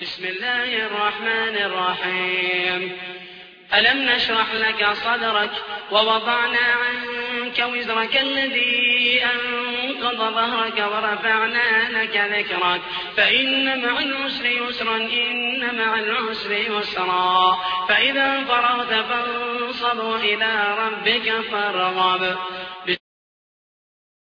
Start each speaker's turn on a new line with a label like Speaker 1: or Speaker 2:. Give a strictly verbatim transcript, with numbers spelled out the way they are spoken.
Speaker 1: بسم الله الرحمن الرحيم. ألم نشرح لك صدرك ووضعنا عنك وزرك الذي أنقض ظهرك ورفعنا لك ذكرك فإن مع العسر يسرا إن مع العسر يسرا فإذا فرغت فانصب إلى ربك فارغب